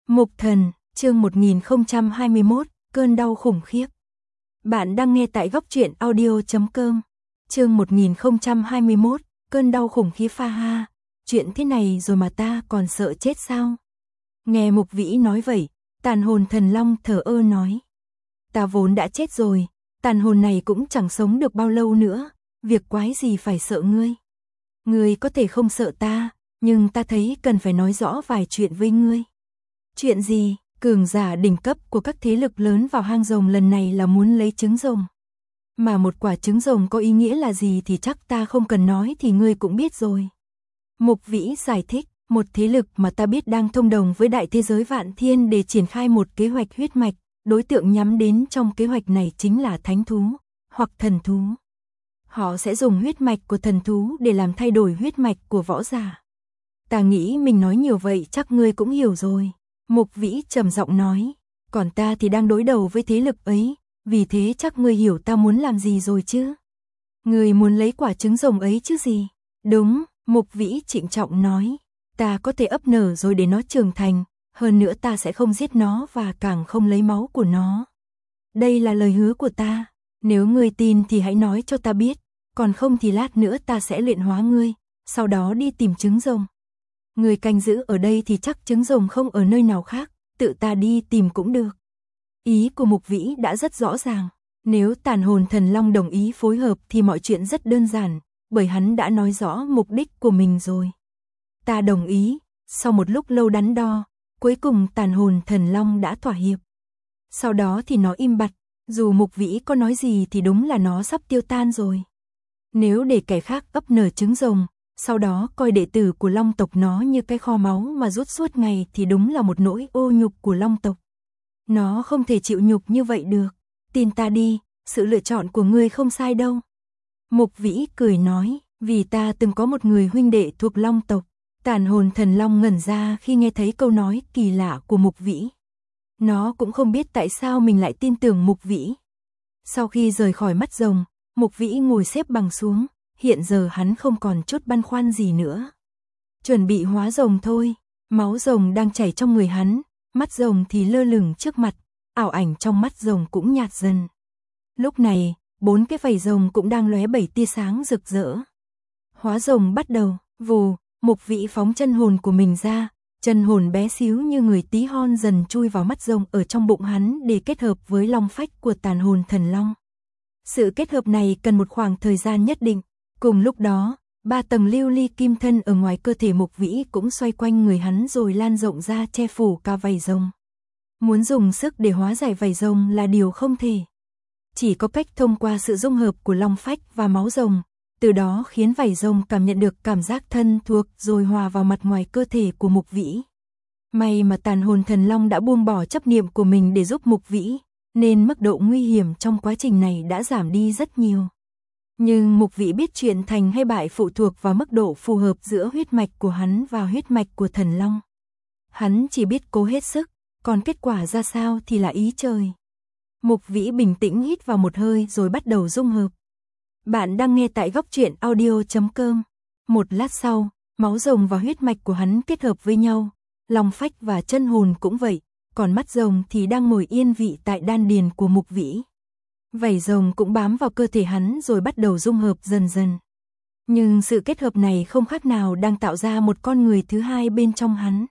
Mục Thần, chương 1021, cơn đau khủng khiếp. Bạn đang nghe tại góc truyện audio.com. Chương 1021, cơn đau khủng khiếp pha ha. Chuyện thế này rồi mà ta còn sợ chết sao? Nghe Mục Vĩ nói vậy, tàn hồn thần long thở ơ nói. Ta vốn đã chết rồi, tàn hồn này cũng chẳng sống được bao lâu nữa, việc quái gì phải sợ ngươi. Ngươi có thể không sợ ta, nhưng ta thấy cần phải nói rõ vài chuyện với ngươi. Chuyện gì? Cường giả đỉnh cấp của các thế lực lớn vào hang rồng lần này là muốn lấy trứng rồng. Mà một quả trứng rồng có ý nghĩa là gì thì chắc ta không cần nói thì ngươi cũng biết rồi. Mục Vĩ giải thích, một thế lực mà ta biết đang thông đồng với đại thế giới Vạn Thiên để triển khai một kế hoạch huyết mạch, đối tượng nhắm đến trong kế hoạch này chính là thánh thú, hoặc thần thú. Họ sẽ dùng huyết mạch của thần thú để làm thay đổi huyết mạch của võ giả. Ta nghĩ mình nói nhiều vậy chắc ngươi cũng hiểu rồi. Mục Vĩ trầm giọng nói, còn ta thì đang đối đầu với thế lực ấy, vì thế chắc ngươi hiểu ta muốn làm gì rồi chứ. Ngươi muốn lấy quả trứng rồng ấy chứ gì? Đúng, Mục Vĩ trịnh trọng nói, ta có thể ấp nở rồi để nó trưởng thành, hơn nữa ta sẽ không giết nó và càng không lấy máu của nó. Đây là lời hứa của ta, nếu ngươi tin thì hãy nói cho ta biết, còn không thì lát nữa ta sẽ luyện hóa ngươi, sau đó đi tìm trứng rồng. Người canh giữ ở đây thì chắc trứng rồng không ở nơi nào khác, tự ta đi tìm cũng được. Ý của Mục Vĩ đã rất rõ ràng, nếu tàn hồn thần long đồng ý phối hợp thì mọi chuyện rất đơn giản, bởi hắn đã nói rõ mục đích của mình rồi. Ta đồng ý, sau một lúc lâu đắn đo, cuối cùng tàn hồn thần long đã thỏa hiệp. Sau đó thì nó im bặt, dù Mục Vĩ có nói gì thì đúng là nó sắp tiêu tan rồi. Nếu để kẻ khác ấp nở trứng rồng, sau đó coi đệ tử của Long tộc nó như cái kho máu mà rút suốt ngày thì đúng là một nỗi ô nhục của Long tộc. Nó không thể chịu nhục như vậy được. Tin ta đi, sự lựa chọn của ngươi không sai đâu. Mục Vĩ cười nói, vì ta từng có một người huynh đệ thuộc Long tộc. Tàn hồn thần long ngẩn ra khi nghe thấy câu nói kỳ lạ của Mục Vĩ. Nó cũng không biết tại sao mình lại tin tưởng Mục Vĩ. Sau khi rời khỏi mắt rồng, Mục Vĩ ngồi xếp bằng xuống. Hiện giờ hắn không còn chút băn khoăn gì nữa. Chuẩn bị hóa rồng thôi, máu rồng đang chảy trong người hắn, mắt rồng thì lơ lửng trước mặt, ảo ảnh trong mắt rồng cũng nhạt dần. Lúc này, 4 cái vảy rồng cũng đang lóe 7 tia sáng rực rỡ. Hóa rồng bắt đầu, vù, Mục Vĩ phóng chân hồn của mình ra, chân hồn bé xíu như người tí hon dần chui vào mắt rồng ở trong bụng hắn để kết hợp với long phách của tàn hồn thần long. Sự kết hợp này cần một khoảng thời gian nhất định. Cùng lúc đó, 3 tầng lưu ly kim thân ở ngoài cơ thể Mục Vĩ cũng xoay quanh người hắn rồi lan rộng ra che phủ cả vảy rồng. Muốn dùng sức để hóa giải vảy rồng là điều không thể. Chỉ có cách thông qua sự dung hợp của long phách và máu rồng, từ đó khiến vảy rồng cảm nhận được cảm giác thân thuộc rồi hòa vào mặt ngoài cơ thể của Mục Vĩ. May mà tàn hồn thần long đã buông bỏ chấp niệm của mình để giúp Mục Vĩ, nên mức độ nguy hiểm trong quá trình này đã giảm đi rất nhiều. Nhưng Mục Vĩ biết chuyện thành hay bại phụ thuộc vào mức độ phù hợp giữa huyết mạch của hắn và huyết mạch của thần long. Hắn chỉ biết cố hết sức, còn kết quả ra sao thì là ý trời. Mục Vĩ bình tĩnh hít vào một hơi rồi bắt đầu dung hợp. Bạn đang nghe tại góc truyện audio.com. Một lát sau, máu rồng và huyết mạch của hắn kết hợp với nhau, long phách và chân hồn cũng vậy, còn mắt rồng thì đang ngồi yên vị tại đan điền của Mục Vĩ. Vảy rồng cũng bám vào cơ thể hắn rồi bắt đầu dung hợp dần dần. Nhưng sự kết hợp này không khác nào đang tạo ra một con người thứ hai bên trong hắn.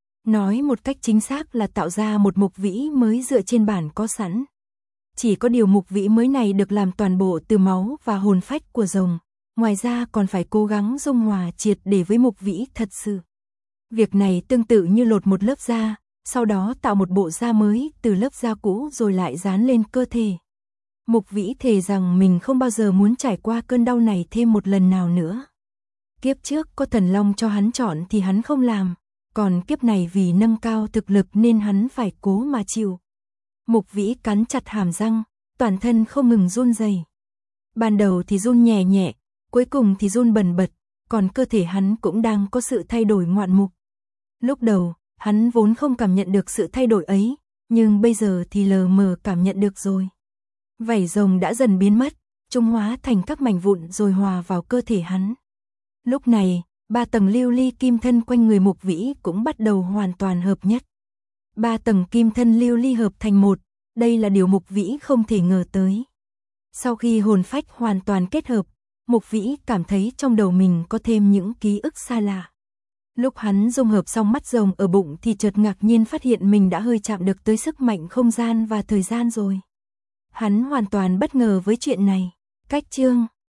Nói một cách chính xác là tạo ra một Mục Vĩ mới dựa trên bản có sẵn. Chỉ có điều Mục Vĩ mới này được làm toàn bộ từ máu và hồn phách của rồng. Ngoài ra còn phải cố gắng dung hòa triệt để với Mục Vĩ thật sự. Việc này tương tự như lột một lớp da, sau đó tạo một bộ da mới từ lớp da cũ rồi lại dán lên cơ thể. Mục Vĩ thề rằng mình không bao giờ muốn trải qua cơn đau này thêm một lần nào nữa. Kiếp trước có thần long cho hắn chọn thì hắn không làm, còn kiếp này vì nâng cao thực lực nên hắn phải cố mà chịu. Mục Vĩ cắn chặt hàm răng, toàn thân không ngừng run rẩy. Ban đầu thì run nhẹ nhẹ, cuối cùng thì run bần bật, còn cơ thể hắn cũng đang có sự thay đổi ngoạn mục. Lúc đầu, hắn vốn không cảm nhận được sự thay đổi ấy, nhưng bây giờ thì lờ mờ cảm nhận được rồi. Vảy rồng đã dần biến mất, trung hóa thành các mảnh vụn rồi hòa vào cơ thể hắn. Lúc này, 3 tầng lưu ly kim thân quanh người Mục Vĩ cũng bắt đầu hoàn toàn hợp nhất. 3 tầng kim thân lưu ly hợp thành một, đây là điều Mục Vĩ không thể ngờ tới. Sau khi hồn phách hoàn toàn kết hợp, Mục Vĩ cảm thấy trong đầu mình có thêm những ký ức xa lạ. Lúc hắn dung hợp xong mắt rồng ở bụng thì chợt ngạc nhiên phát hiện mình đã hơi chạm được tới sức mạnh không gian và thời gian rồi. Hắn hoàn toàn bất ngờ với chuyện này. Cách chương